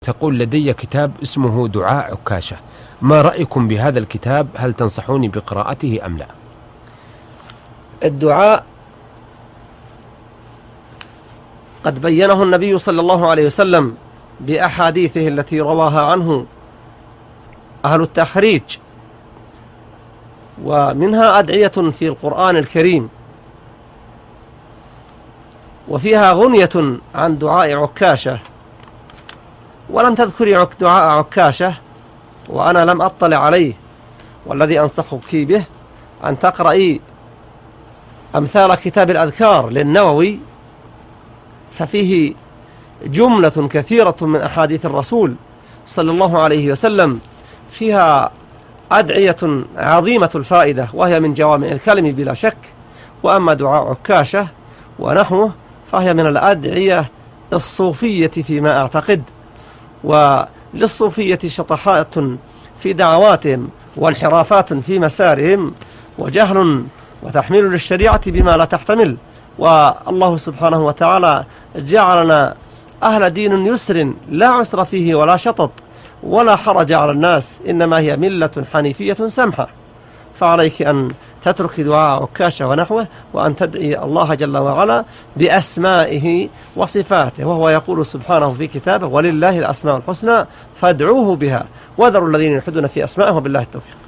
تقول: لدي كتاب اسمه دعاء عكاشة، ما رأيكم بهذا الكتاب؟ هل تنصحوني بقراءته أم لا؟ الدعاء قد بينه النبي صلى الله عليه وسلم بأحاديثه التي رواها عنه أهل التخريج، ومنها أدعية في القرآن الكريم، وفيها غنية عن دعاء عكاشة. ولم تذكري دعاء عكاشة وأنا لم أطلع عليه، والذي أنصحك به أن تقرأي أمثال كتاب الأذكار للنووي، ففيه جملة كثيرة من أحاديث الرسول صلى الله عليه وسلم فيها أدعية عظيمة الفائدة، وهي من جوامع الكلم بلا شك. وأما دعاء عكاشة ونحوه فهي من الأدعية الصوفية فيما أعتقد، وللصوفية شطحات في دعواتهم وانحرافات في مسارهم وجهل وتحميل للشريعة بما لا تحتمل. والله سبحانه وتعالى جعلنا أهل دين يسر لا عسر فيه ولا شطط ولا حرج على الناس، إنما هي ملة حنيفية سمحة. فعليك أن تترك دعاء عكاشة ونحوه، وأن تدعي الله جل وعلا بأسمائه وصفاته، وهو يقول سبحانه في كتابه: ولله الأسماء الحسنى فادعوه بها وذروا الذين يلحدون في أسمائه، وبالله التوفيق.